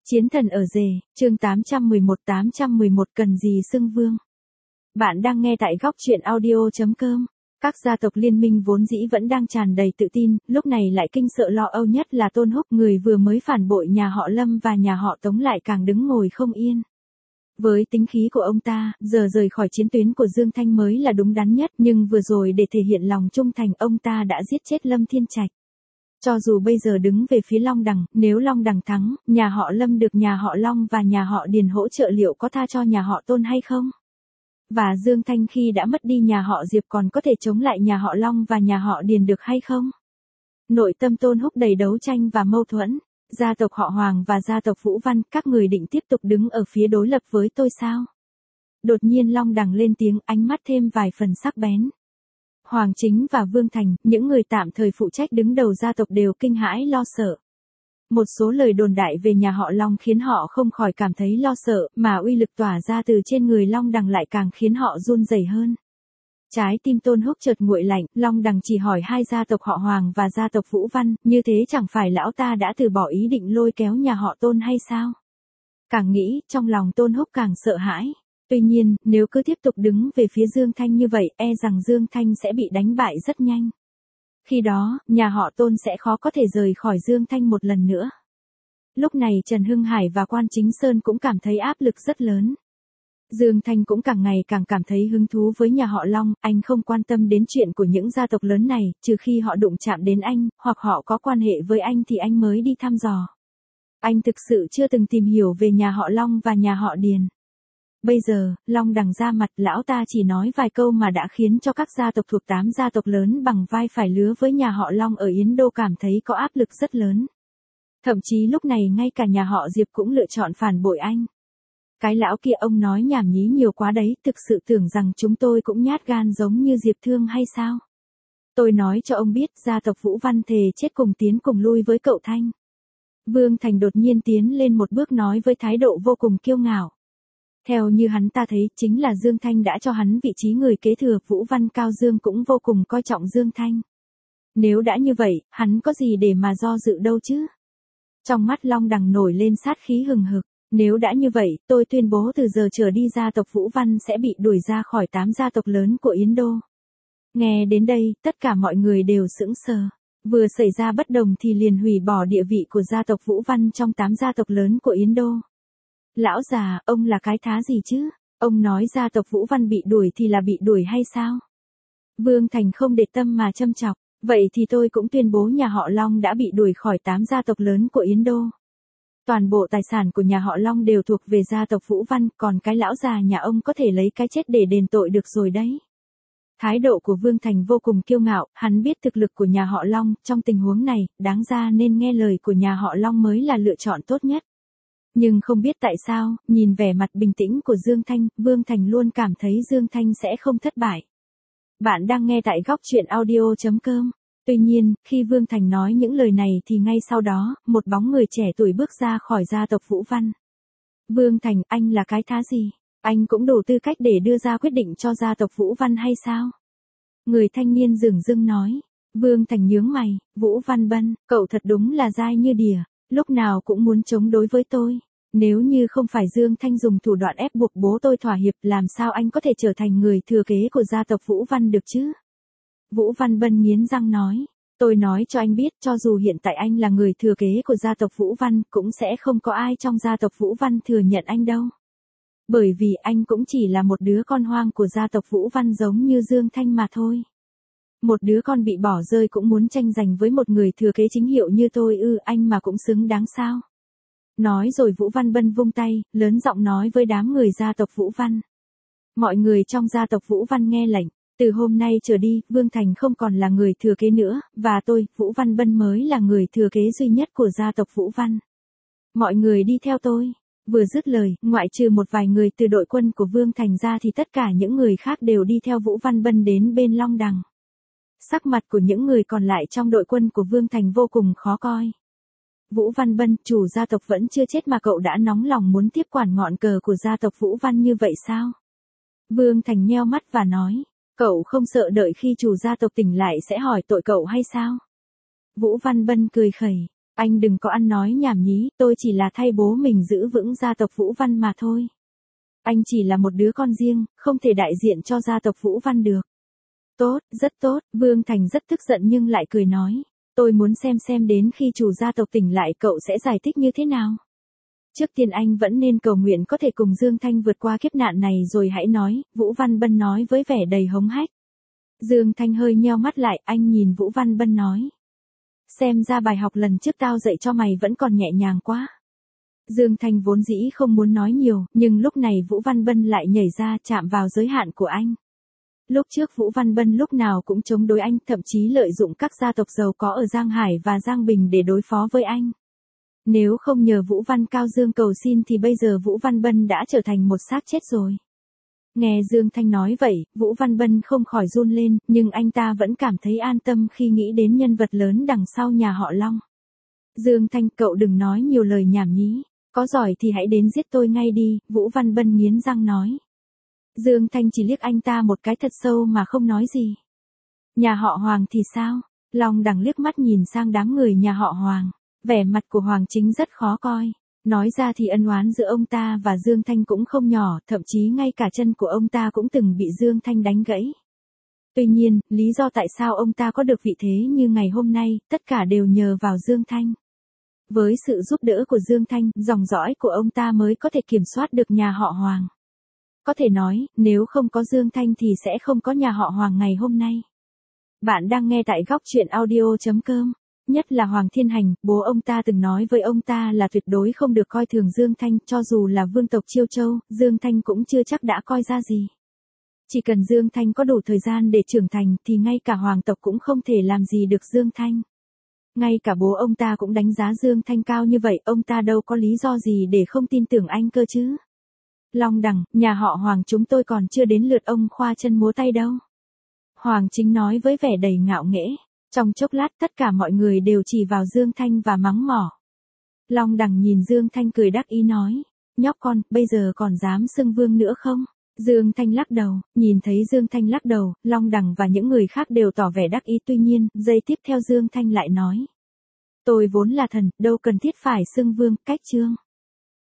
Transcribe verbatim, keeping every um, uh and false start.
Chiến thần ở rể, chương tám trăm mười một tám trăm mười một cần gì xưng vương. Bạn đang nghe tại góc truyện audio.com. Các gia tộc liên minh vốn dĩ vẫn đang tràn đầy tự tin, lúc này lại kinh sợ lo âu nhất là Tôn Húc, người vừa mới phản bội nhà họ Lâm và nhà họ Tống lại càng đứng ngồi không yên. Với tính khí của ông ta, giờ rời khỏi chiến tuyến của Dương Thanh mới là đúng đắn nhất, nhưng vừa rồi để thể hiện lòng trung thành ông ta đã giết chết Lâm Thiên Trạch. Cho dù bây giờ đứng về phía Long Đằng, nếu Long Đằng thắng, nhà họ Lâm được nhà họ Long và nhà họ Điền hỗ trợ liệu có tha cho nhà họ Tôn hay không? Và Dương Thanh khi đã mất đi nhà họ Diệp còn có thể chống lại nhà họ Long và nhà họ Điền được hay không? Nội tâm Tôn Húc đầy đấu tranh và mâu thuẫn. Gia tộc họ Hoàng và gia tộc Vũ Văn, các người định tiếp tục đứng ở phía đối lập với tôi sao? Đột nhiên Long Đằng lên tiếng, ánh mắt thêm vài phần sắc bén. Hoàng Chính và Vương Thành, những người tạm thời phụ trách đứng đầu gia tộc đều kinh hãi lo sợ. Một số lời đồn đại về nhà họ Long khiến họ không khỏi cảm thấy lo sợ, mà uy lực tỏa ra từ trên người Long Đằng lại càng khiến họ run rẩy hơn. Trái tim Tôn Húc chợt nguội lạnh, Long Đằng chỉ hỏi hai gia tộc họ Hoàng và gia tộc Vũ Văn, như thế chẳng phải lão ta đã từ bỏ ý định lôi kéo nhà họ Tôn hay sao? Càng nghĩ, trong lòng Tôn Húc càng sợ hãi. Tuy nhiên, nếu cứ tiếp tục đứng về phía Dương Thanh như vậy, e rằng Dương Thanh sẽ bị đánh bại rất nhanh. Khi đó, nhà họ Tôn sẽ khó có thể rời khỏi Dương Thanh một lần nữa. Lúc này Trần Hưng Hải và Quan Chính Sơn cũng cảm thấy áp lực rất lớn. Dương Thanh cũng càng ngày càng cảm thấy hứng thú với nhà họ Long, anh không quan tâm đến chuyện của những gia tộc lớn này, trừ khi họ đụng chạm đến anh, hoặc họ có quan hệ với anh thì anh mới đi thăm dò. Anh thực sự chưa từng tìm hiểu về nhà họ Long và nhà họ Điền. Bây giờ, Long Đằng ra mặt, lão ta chỉ nói vài câu mà đã khiến cho các gia tộc thuộc tám gia tộc lớn bằng vai phải lứa với nhà họ Long ở Yến Đô cảm thấy có áp lực rất lớn. Thậm chí lúc này ngay cả nhà họ Diệp cũng lựa chọn phản bội anh. Cái lão kia ông nói nhảm nhí nhiều quá đấy, thực sự tưởng rằng chúng tôi cũng nhát gan giống như Diệp Thương hay sao? Tôi nói cho ông biết, gia tộc Vũ Văn thề chết cùng tiến cùng lui với cậu Thanh. Vương Thành đột nhiên tiến lên một bước nói với thái độ vô cùng kiêu ngạo. Theo như hắn ta thấy, chính là Dương Thanh đã cho hắn vị trí người kế thừa, Vũ Văn Cao Dương cũng vô cùng coi trọng Dương Thanh. Nếu đã như vậy, hắn có gì để mà do dự đâu chứ? Trong mắt Long Đằng nổi lên sát khí hừng hực. Nếu đã như vậy, tôi tuyên bố từ giờ trở đi gia tộc Vũ Văn sẽ bị đuổi ra khỏi tám gia tộc lớn của Yến Đô. Nghe đến đây, tất cả mọi người đều sững sờ. Vừa xảy ra bất đồng thì liền hủy bỏ địa vị của gia tộc Vũ Văn trong tám gia tộc lớn của Yến Đô. Lão già, ông là cái thá gì chứ? Ông nói gia tộc Vũ Văn bị đuổi thì là bị đuổi hay sao? Vương Thành không để tâm mà châm chọc. Vậy thì tôi cũng tuyên bố nhà họ Long đã bị đuổi khỏi tám gia tộc lớn của Yến Đô. Toàn bộ tài sản của nhà họ Long đều thuộc về gia tộc Vũ Văn, còn cái lão già nhà ông có thể lấy cái chết để đền tội được rồi đấy. Thái độ của Vương Thành vô cùng kiêu ngạo, hắn biết thực lực của nhà họ Long, trong tình huống này, đáng ra nên nghe lời của nhà họ Long mới là lựa chọn tốt nhất. Nhưng không biết tại sao, nhìn vẻ mặt bình tĩnh của Dương Thanh, Vương Thành luôn cảm thấy Dương Thanh sẽ không thất bại. Bạn đang nghe tại góc truyện audio.com. Tuy nhiên, khi Vương Thành nói những lời này thì ngay sau đó, một bóng người trẻ tuổi bước ra khỏi gia tộc Vũ Văn. Vương Thành, anh là cái thá gì? Anh cũng đủ tư cách để đưa ra quyết định cho gia tộc Vũ Văn hay sao? Người thanh niên dửng dưng nói. Vương Thành nhướng mày, Vũ Văn Bân, cậu thật đúng là dai như đỉa, lúc nào cũng muốn chống đối với tôi. Nếu như không phải Dương Thanh dùng thủ đoạn ép buộc bố tôi thỏa hiệp, làm sao anh có thể trở thành người thừa kế của gia tộc Vũ Văn được chứ? Vũ Văn Bân nghiến răng nói, tôi nói cho anh biết, cho dù hiện tại anh là người thừa kế của gia tộc Vũ Văn, cũng sẽ không có ai trong gia tộc Vũ Văn thừa nhận anh đâu. Bởi vì anh cũng chỉ là một đứa con hoang của gia tộc Vũ Văn giống như Dương Thanh mà thôi. Một đứa con bị bỏ rơi cũng muốn tranh giành với một người thừa kế chính hiệu như tôi ư, anh mà cũng xứng đáng sao? Nói rồi Vũ Văn Bân vung tay, lớn giọng nói với đám người gia tộc Vũ Văn. Mọi người trong gia tộc Vũ Văn nghe lệnh. Từ hôm nay trở đi, Vương Thành không còn là người thừa kế nữa, và tôi, Vũ Văn Bân mới là người thừa kế duy nhất của gia tộc Vũ Văn. Mọi người đi theo tôi. Vừa dứt lời, ngoại trừ một vài người từ đội quân của Vương Thành ra thì tất cả những người khác đều đi theo Vũ Văn Bân đến bên Long Đằng. Sắc mặt của những người còn lại trong đội quân của Vương Thành vô cùng khó coi. Vũ Văn Bân, chủ gia tộc vẫn chưa chết mà cậu đã nóng lòng muốn tiếp quản ngọn cờ của gia tộc Vũ Văn như vậy sao? Vương Thành nheo mắt và nói. Cậu không sợ đợi khi chủ gia tộc tỉnh lại sẽ hỏi tội cậu hay sao? Vũ Văn Bân cười khẩy. Anh đừng có ăn nói nhảm nhí, tôi chỉ là thay bố mình giữ vững gia tộc Vũ Văn mà thôi. Anh chỉ là một đứa con riêng, không thể đại diện cho gia tộc Vũ Văn được. Tốt, rất tốt, Vương Thành rất tức giận nhưng lại cười nói. Tôi muốn xem xem đến khi chủ gia tộc tỉnh lại cậu sẽ giải thích như thế nào. Trước tiên anh vẫn nên cầu nguyện có thể cùng Dương Thanh vượt qua kiếp nạn này rồi hãy nói, Vũ Văn Bân nói với vẻ đầy hống hách. Dương Thanh hơi nheo mắt lại, anh nhìn Vũ Văn Bân nói. Xem ra bài học lần trước tao dạy cho mày vẫn còn nhẹ nhàng quá. Dương Thanh vốn dĩ không muốn nói nhiều, nhưng lúc này Vũ Văn Bân lại nhảy ra chạm vào giới hạn của anh. Lúc trước Vũ Văn Bân lúc nào cũng chống đối anh, thậm chí lợi dụng các gia tộc giàu có ở Giang Hải và Giang Bình để đối phó với anh. Nếu không nhờ Vũ Văn Cao Dương cầu xin thì bây giờ Vũ Văn Bân đã trở thành một xác chết rồi. Nghe Dương Thanh nói vậy, Vũ Văn Bân không khỏi run lên, nhưng anh ta vẫn cảm thấy an tâm khi nghĩ đến nhân vật lớn đằng sau nhà họ Long. Dương Thanh, cậu đừng nói nhiều lời nhảm nhí, có giỏi thì hãy đến giết tôi ngay đi, Vũ Văn Bân nghiến răng nói. Dương Thanh chỉ liếc anh ta một cái thật sâu mà không nói gì. Nhà họ Hoàng thì sao? Long Đằng liếc mắt nhìn sang đám người nhà họ Hoàng, vẻ mặt của Hoàng Chính rất khó coi. Nói ra thì ân oán giữa ông ta và Dương Thanh cũng không nhỏ, thậm chí ngay cả chân của ông ta cũng từng bị Dương Thanh đánh gãy. Tuy nhiên, lý do tại sao ông ta có được vị thế như ngày hôm nay, tất cả đều nhờ vào Dương Thanh. Với sự giúp đỡ của Dương Thanh, dòng dõi của ông ta mới có thể kiểm soát được nhà họ Hoàng. Có thể nói, nếu không có Dương Thanh thì sẽ không có nhà họ Hoàng ngày hôm nay. Bạn đang nghe tại góc truyện audio chấm com. Nhất là Hoàng Thiên Hành, bố ông ta từng nói với ông ta là tuyệt đối không được coi thường Dương Thanh, cho dù là vương tộc Chiêu Châu, Dương Thanh cũng chưa chắc đã coi ra gì. Chỉ cần Dương Thanh có đủ thời gian để trưởng thành thì ngay cả hoàng tộc cũng không thể làm gì được Dương Thanh. Ngay cả bố ông ta cũng đánh giá Dương Thanh cao như vậy, ông ta đâu có lý do gì để không tin tưởng anh cơ chứ. Long Đằng, nhà họ Hoàng chúng tôi còn chưa đến lượt ông khoa chân múa tay đâu. Hoàng Chính nói với vẻ đầy ngạo nghễ. Trong chốc lát tất cả mọi người đều chỉ vào Dương Thanh và mắng mỏ. Long Đằng nhìn Dương Thanh cười đắc ý nói. Nhóc con, bây giờ còn dám xưng vương nữa không? Dương Thanh lắc đầu, nhìn thấy Dương Thanh lắc đầu, Long Đằng và những người khác đều tỏ vẻ đắc ý, tuy nhiên, giây tiếp theo Dương Thanh lại nói. Tôi vốn là thần, đâu cần thiết phải xưng vương, cách chương.